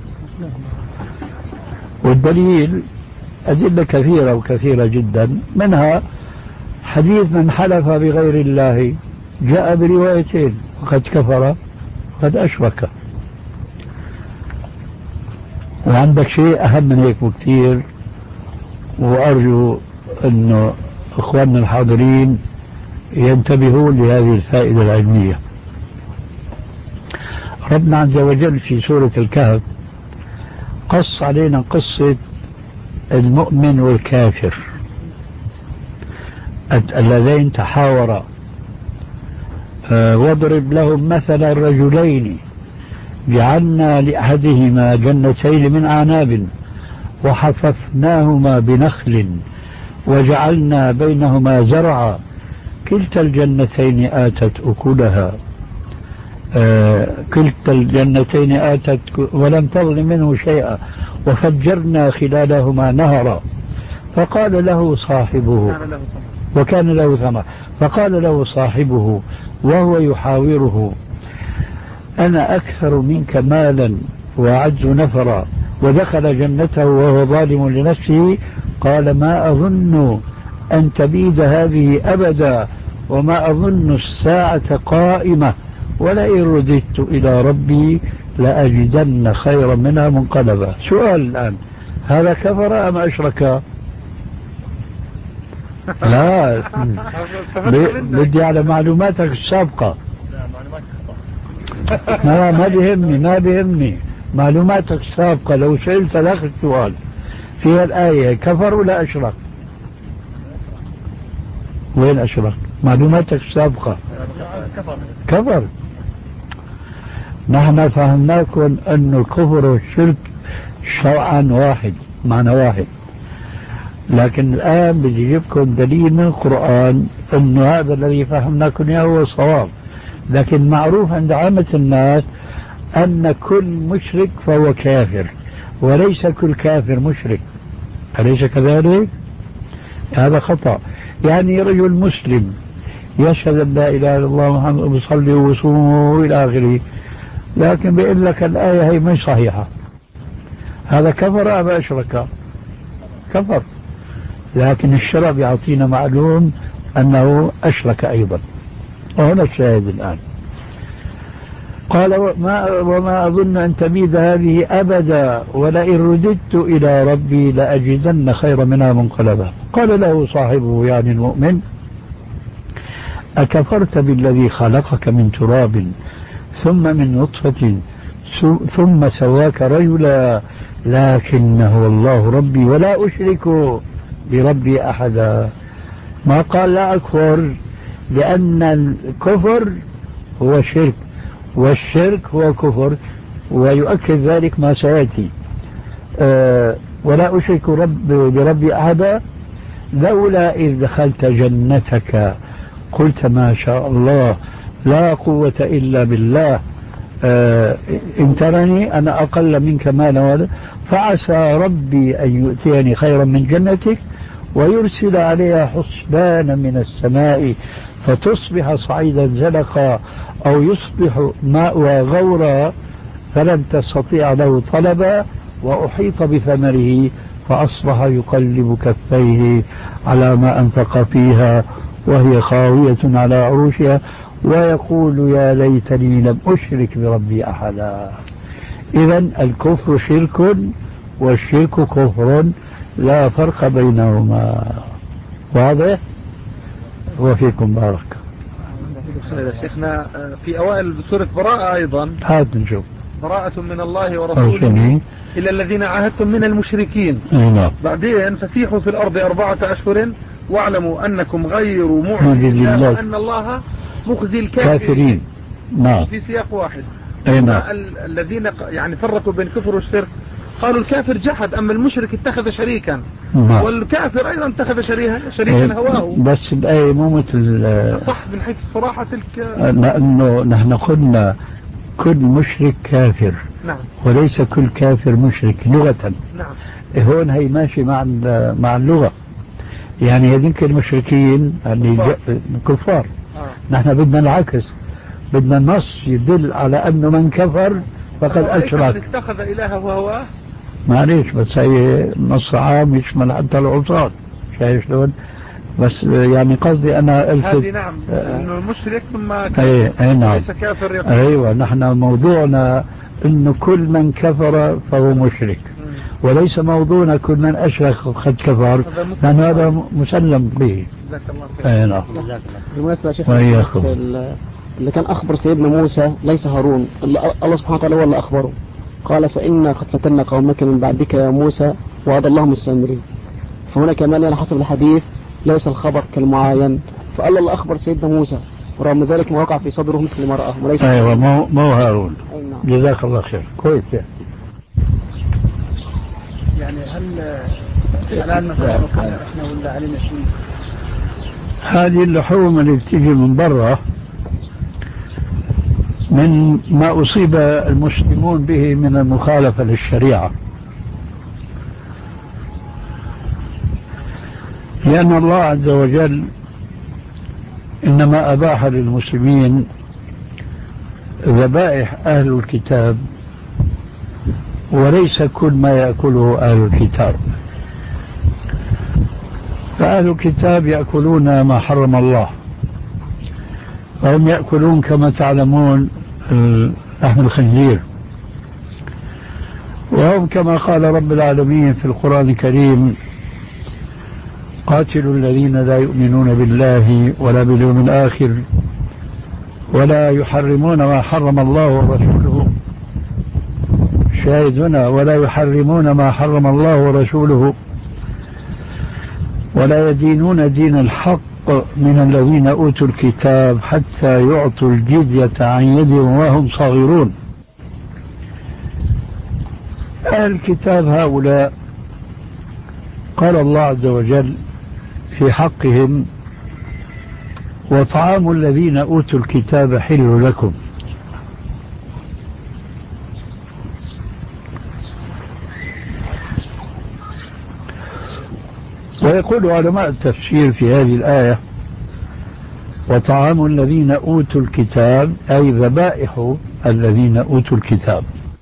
والدليل أدلة كثيرة وكثيرة جدا، منها حديث من حلف بغير الله جاء بروايتين، وقد كفر وقد أشرك. وعندك شيء أهم من هيك بكثير، وأرجو أن أخواننا الحاضرين ينتبهون لهذه الفائدة العلمية. ربنا عز وجل في سورة الكهف قص علينا قصة المؤمن والكافر اللذين تحاورا، واضرب لهم مثلا رجلين جعلنا لأحدهما جنتين من أعناب وحففناهما بنخل وجعلنا بينهما زرعا كلتا الجنتين آتت أكلها آه كلتا الجنتين آتت ولم تظلم منه شيئا وفجرنا خلالهما نهرا فقال له صاحبه وكان له ثمر فقال له صاحبه وهو يحاوره أنا أكثر منك مالا وأعز نفرا ودخل جنته وهو ظالم لنفسه قال ما أظن أن تبيد هذه أبدا وما أظن الساعة قائمة ولئن رددت إلى ربي لأجدن خيرا منها منقلبا. سؤال الآن، هذا كفر أم أشرك؟ لا بدي على معلوماتك السابقة. لا ما بيهمني ما بيهمني معلوماتك السابقة. لو سألت لك السؤال في الآية كفر ولا أشرك؟ وين أشرك؟ معلوماتك السابقة كفر. كفر. نحن فهمناكم أن الكفر والشرك شرعا واحد، معنى واحد، لكن الآن بدي أجيبكم دليل من القرآن أن هذا الذي فهمناكم إياه هو صواب. لكن معروف عند عامة الناس أن كل مشرك فهو كافر وليس كل كافر مشرك، أليس كذلك؟ هذا خطأ. يعني رجل مسلم يشهد أن لا إله إلا الله محمد ويصلي ويصوم إلى آخره، لكن بيقول لك الآية هي مش صحيحة، هذا كفر أم أشرك؟ كفر. لكن الشرع يعطينا معلوم أنه أشرك أيضا. وهنا الشاهد الآن. قال وما, وما أظن أن تبيد هذه أبدا ولئن رددت إلى ربي لأجدن خير منها منقلبا. قال له صاحبه يعني المؤمن أكفرت بالذي خلقك من تراب ثم من نطفة ثم سواك رجلا لكن هو الله ربي ولا أشرك بربي أحدا. ما قال لا أكفر، لأن الكفر هو شرك والشرك هو كفر، ويؤكد ذلك ما سيأتي. أه ولا أشرك رب بربي أحدا لولا إذ دخلت جنتك قلت ما شاء الله لا قوة إلا بالله، أه إن ترني أنا أقل منك مالا ولا، فعسى ربي أن يؤتيني خيرا من جنتك ويرسل عليها حسبانا من السماء فتصبح صعيدا زلقا أو يصبح ماء غورا فلن تستطيع له طلبا وأحيط بثمره فأصبح يقلب كفيه على ما أنفق فيها وهي خاوية على عروشها ويقول يا ليتني لم أشرك بربي أحدا. إذن الكفر شرك والشرك كفر لا فرق بينهما. واضح؟ وفيكم بارك. شيخنا في أوائل سورة براءة أيضا هات نشوف براءة من الله ورسوله إلى الذين عاهدتم من المشركين. نعم. بعدين فسيحوا في الأرض أربعة أشهر واعلموا أنكم غير معجزين الله وأن الله مخزي الكافرين. نعم. في سياق واحد. نعم. الذين يعني فرقوا بين كفر والشرك قالوا الكافر جحد، أما المشرك اتخذ شريكا. نعم. والكافر أيضا اتخذ شريكا, شريكا هواه. بس الآية مو مثل صح من حيث الصراحة تلك، لأنه نحن قلنا كل مشرك كافر. نعم. وليس كل كافر مشرك لغة. نعم. هون هي ماشي مع مع اللغة، يعني هذيك المشركين اللي كفار. آه. نحن بدنا العكس، بدنا النص يدل على أنه من كفر فقد أشرك. اتخذ إلهه وهواه. معليش بس هي نص عام يشمل حتى العصاة، شايف شلون؟ بس يعني قصدي أنا هذه نعم آه إنه المشرك ثم أي أي نعم ليس كافر يقول. أيوة نحن موضوعنا إنه كل من كفر فهو مشرك، وليس موضوعنا كل من أشرك قد كفر، لأن هذا مسلم به. جزاك الله خير. أي نعم. بالمناسبة يا شيخ اللي كان أخبر سيدنا موسى ليس هارون، الله سبحانه وتعالى هو اللي أخبره، قال فإنا قد فتنا قومك من بعدك يا موسى وأضلهم السامرين. فهنا كمان على حسب الحديث ليس الخبر كالمعاين، فقال الله أخبر سيدنا موسى ورغم ذلك ما وقع في صدره مثل المرأة وليس. أيوة مو مو هارون. جزاك الله خير. كويس يعني هل الآن مثلا احنا ولا علينا شيء؟ هذه اللحوم اللي بتيجي من برا من ما أصيب المسلمون به من المخالفة للشريعة، لأن الله عز وجل إنما أباح للمسلمين ذبائح أهل الكتاب وليس كل ما يأكله أهل الكتاب. فأهل الكتاب يأكلون ما حرم الله، فهم يأكلون كما تعلمون لحم الخنزير، وهم كما قال رب العالمين في القرآن الكريم قاتلوا الذين لا يؤمنون بالله ولا باليوم الآخر ولا يحرمون ما حرم الله ورسوله. شاهد هنا ولا يحرمون ما حرم الله ورسوله ولا يدينون دين الحق من الذين أوتوا الكتاب حتى يعطوا الجزية عن يد وهم صاغرون. أهل الكتاب هؤلاء قال الله عز وجل في حقهم وطعام الذين أوتوا الكتاب حل لكم. ويقول علماء التفسير في هذه الآية وطعام الذين أوتوا الكتاب أي ذبائح الذين أوتوا الكتاب،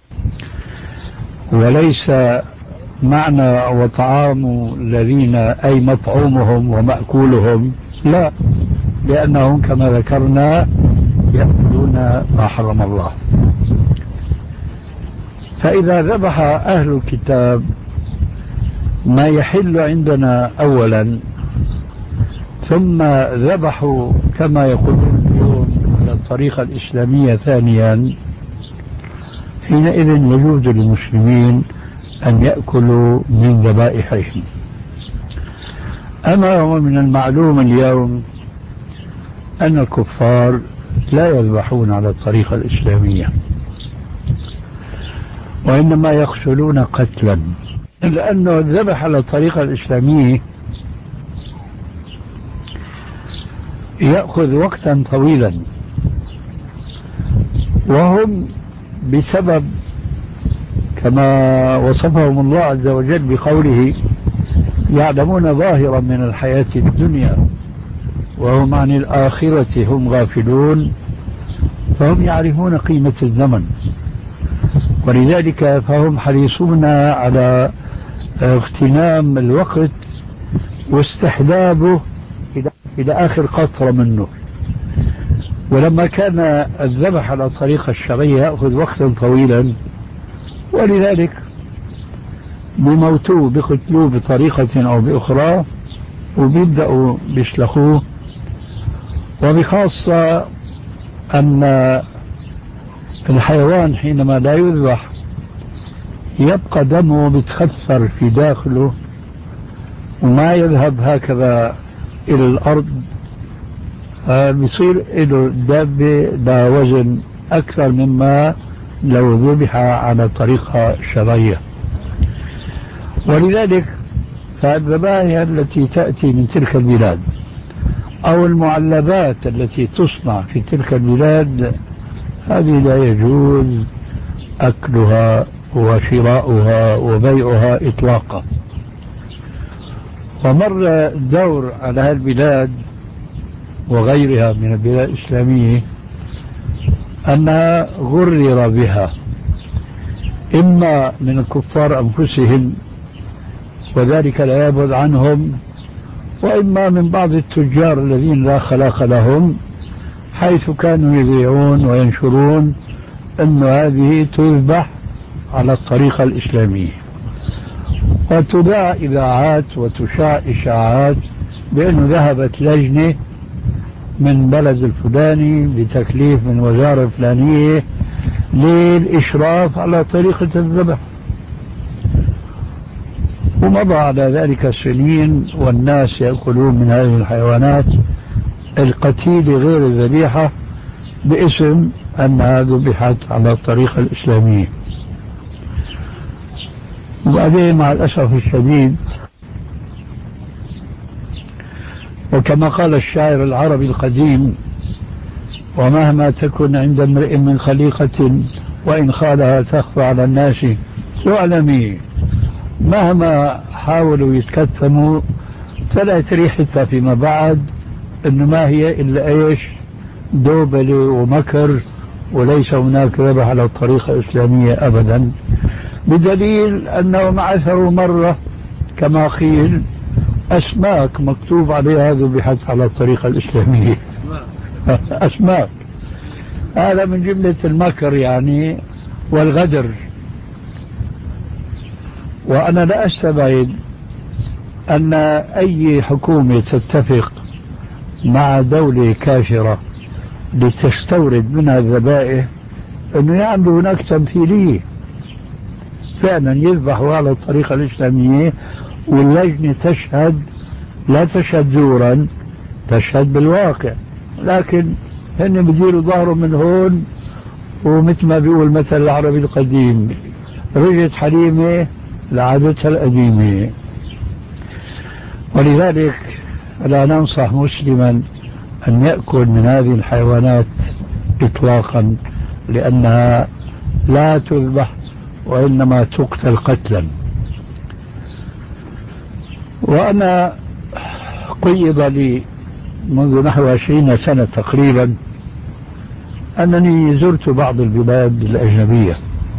وليس معنى وطعام الذين أي مطعومهم ومأكولهم، لا، لأنهم كما ذكرنا يأكلون ما حرم الله. فإذا ذبح أهل الكتاب ما يحل عندنا أولا ثم ذبحوا كما يقولون اليوم على الطريقة الإسلامية ثانيا، حينئذ يجوز للمسلمين أن يأكلوا من ذبائحهم. أما هو من المعلوم اليوم أن الكفار لا يذبحون على الطريقة الإسلامية، وإنما يقتلون قتلا، لأنه الذبح على الطريقة الإسلامية يأخذ وقتا طويلا، وهم بسبب كما وصفهم الله عز وجل بقوله يعلمون ظاهرا من الحياة الدنيا وهم عن الآخرة هم غافلون، فهم يعرفون قيمة الزمن، ولذلك فهم حريصون على اغتنام الوقت واستحبابه إلى آخر قطرة منه. ولما كان الذبح على الطريقة الشرعية يأخذ وقتا طويلا، ولذلك بموتوه بقتلوه بطريقة أو بأخرى وبيبدأوا بيشلخوه. وبخاصة أن الحيوان حينما لا يذبح يبقى دمه بيتخثر في داخله وما يذهب هكذا إلى الأرض، بيصير له الدابة لا وزن أكثر مما لو ذبح على طريقة شرعية. ولذلك فالذبائح التي تأتي من تلك البلاد أو المعلبات التي تصنع في تلك البلاد هذه لا يجوز أكلها وشراؤها وبيعها إطلاقا. ومر دور على هالبلاد وغيرها من البلاد الإسلامية أنها غرر بها، إما من الكفار أنفسهم وذلك لا يبعد عنهم، وإما من بعض التجار الذين لا خلاق لهم، حيث كانوا يبيعون وينشرون أن هذه تذبح على الطريقة الإسلامية، وتذاع إذاعات وتشاع إشاعات بأنه ذهبت لجنة من بلد الفلاني بتكليف من وزارة فلانية للإشراف على طريقة الذبح، ومضى على ذلك سنين والناس يأكلون من هذه الحيوانات القتيلة غير الذبيحة باسم أنها ذبحت على الطريقة الإسلامية. وبعدين مع الأسف الشديد، وكما قال الشاعر العربي القديم: ومهما تكن عند امرئ من خليقة وإن خالها تخفى على الناس تعلمي، مهما حاولوا يتكتموا فلا تريحتها فيما بعد إنه ما هي إلا إيش؟ دوبلة ومكر، وليس هناك ذبح على الطريقة الإسلامية أبدا، بدليل أنه معثروا مرة كما قيل أسماك مكتوب عليها ذبحت على الطريقة الإسلامية. أسماك، هذا من جملة المكر يعني والغدر. وأنا لا أستبعد أن أي حكومة تتفق مع دولة كافرة لتستورد منها الذبائح أنه يعملوا هناك تمثيلية فعلا يذبحوا على الطريقة الإسلامية، واللجنة تشهد، لا تشهد زورا، تشهد بالواقع، لكن هن بديروا ظهرهم من هون، ومثل ما بيقول مثل العربي القديم: رجت حليمة لعادتها القديمة. ولذلك لا ننصح مسلما أن يأكل من هذه الحيوانات إطلاقا، لأنها لا تذبح وإنما تقتل قتلا. وأنا قيض لي منذ نحو عشرين سنة تقريبا أنني زرت بعض البلاد الأجنبية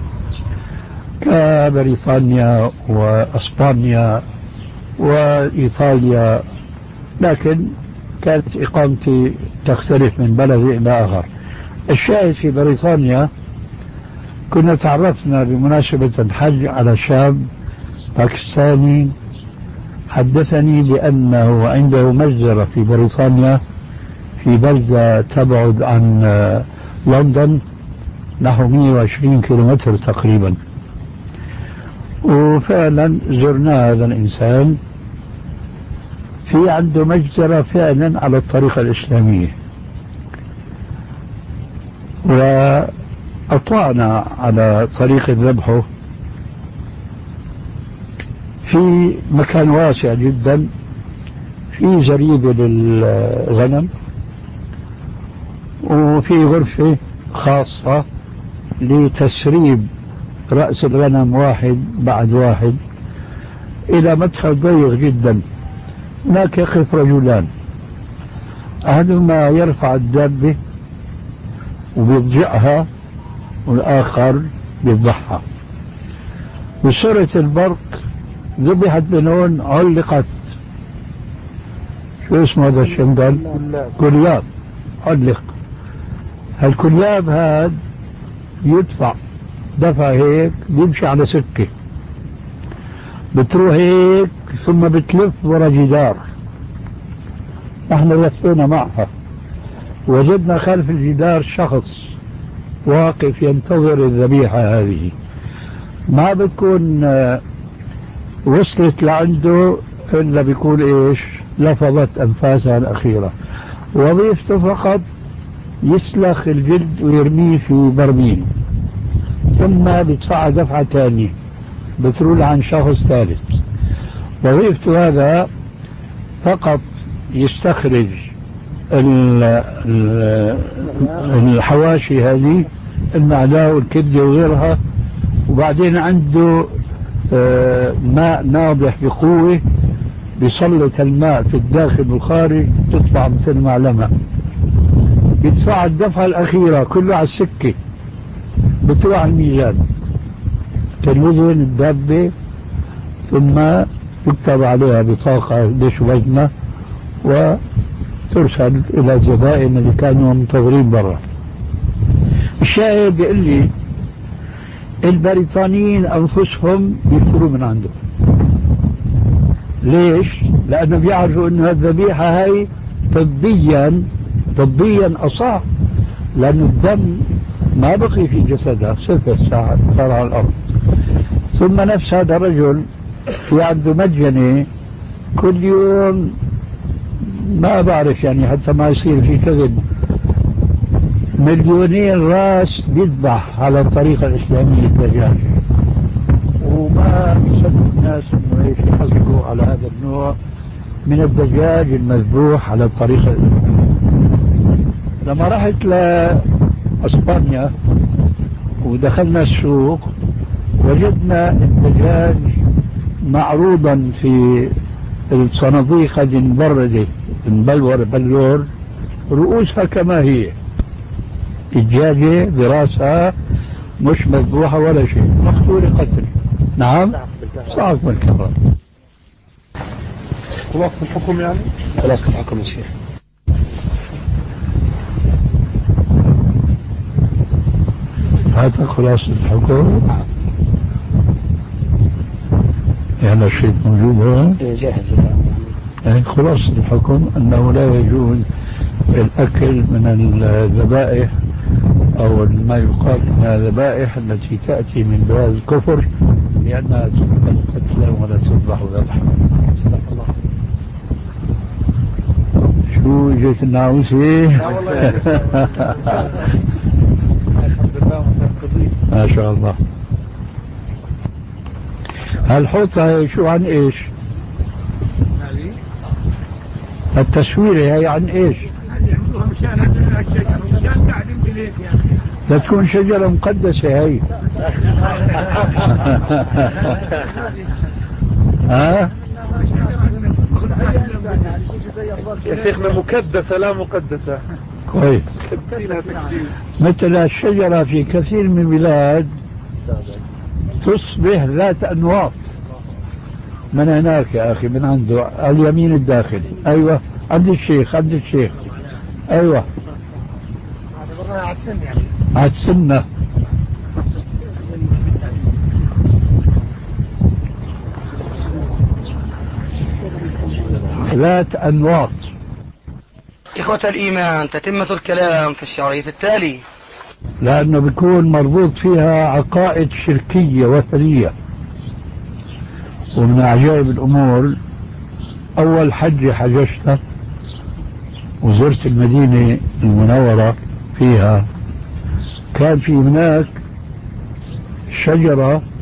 كبريطانيا وأسبانيا وإيطاليا، لكن كانت إقامتي تختلف من بلد إلى آخر. الشاهد في بريطانيا كنا تعرفنا بمناسبة الحج على شاب باكستاني حدثني بأنه عنده مجزرة في بريطانيا في بلدة تبعد عن لندن نحو مئة وعشرين كيلومتر تقريبا. وفعلا زرنا هذا الإنسان في في عنده مجزرة فعلا على الطريقة الإسلامية، وأطلعنا على طريقة ذبحه في مكان واسع جدا، في زريبة للغنم وفي غرفة خاصة لتسريب رأس الغنم واحد بعد واحد إلى مدخل ضيق جدا. هناك يقف رجلان، أحدهما يرفع الدابة وبيضجعها والآخر بيذبحها. بسرعة البرق ذبحت من هون، علقت، شو اسمه هذا الشمبل؟ كلياب. علق هالكلياب هذا يدفع دفع هيك، بيمشي على سكة، بتروح هيك ثم بتلف ورا جدار. نحن لفينا معها، وجدنا خلف الجدار شخص واقف ينتظر الذبيحة هذه. ما بتكون وصلت لعنده إلا بيكون إيش؟ لفظت أنفاسها الأخيرة. وظيفته فقط يسلخ الجلد ويرميه في برميل، ثم بيدفع دفعة ثانية بترول عن شخص ثالث. وظيفته هذا فقط يستخرج الحواشي هذه، المعدة والكبدة وغيرها، وبعدين عنده ماء ناضح بقوة بيسلط الماء في الداخل والخارج، تطلع مثل معلمة. يدفع الدفعة الأخيرة كله على السكة، بتروح على الميزان تلوزن الدابة، ثم يكتب عليها بطاقة ليش وزنه، وترسل إلى الزبائن اللي كانوا منتظرين برا. الشاهد بيقول لي البريطانيين أنفسهم يشتروا من عنده. ليش؟ لأنه بيعرفوا أن الذبيحة هاي طبيا طبيا أصح، لأن الدم ما بقي في جسدها، صفر ساعة صار على الأرض. ثم نفس هذا الرجل في عنده مجنة كل يوم، ما بعرف يعني حتى ما يصير في كذب، مليونين راس بيذبح على الطريقة الإسلامية الدجاج، وما بيصدق الناس انه ايش يحصلوا على هذا النوع من الدجاج المذبوح على الطريقة الإسلامية. لما رحت لأسبانيا ودخلنا السوق، وجدنا الدجاج معروضا في الصناديق هذه المبردة المبلور بلور، رؤوسها كما هي، الدجاجة براسها مش مذبوحة ولا شيء، مقتولة قتل. نعم صعب بالكرة. خلاصة الحكم يعني؟ خلاصة الحكم يا شيخ. هذا خلاصة الحكم. يعني الشيء موجود هون جاهز. يعني خلاصة الحكم أنه لا يجوز الأكل من الذبائح أو ما يقال من الذبائح التي تأتي من بلاد الكفر، لأنها تقتل قتلا ولا تذبح ذبحا. شو جيت الناوسي؟ ما شاء الله. هالحوطة شو عن ايش؟ التصوير هي عن ايش؟ لا تكون شجرة مقدسة هي. ها؟ يا شيخنا مكدسة لا مقدسة. كويس. مثل الشجرة في كثير من البلاد تصبح ذات أنواط. من هناك يا أخي، من عنده اليمين الداخلي. أيوة عند الشيخ، عند الشيخ. أيوة عاد سنة. ذات أنواط. إخوة الإيمان، تتمة الكلام في الشريط التالي، لأنه بيكون مربوط فيها عقائد شركية وثنية. ومن عجائب الأمور أول حج حججت وزرت المدينة المنورة فيها، كان في هناك شجرة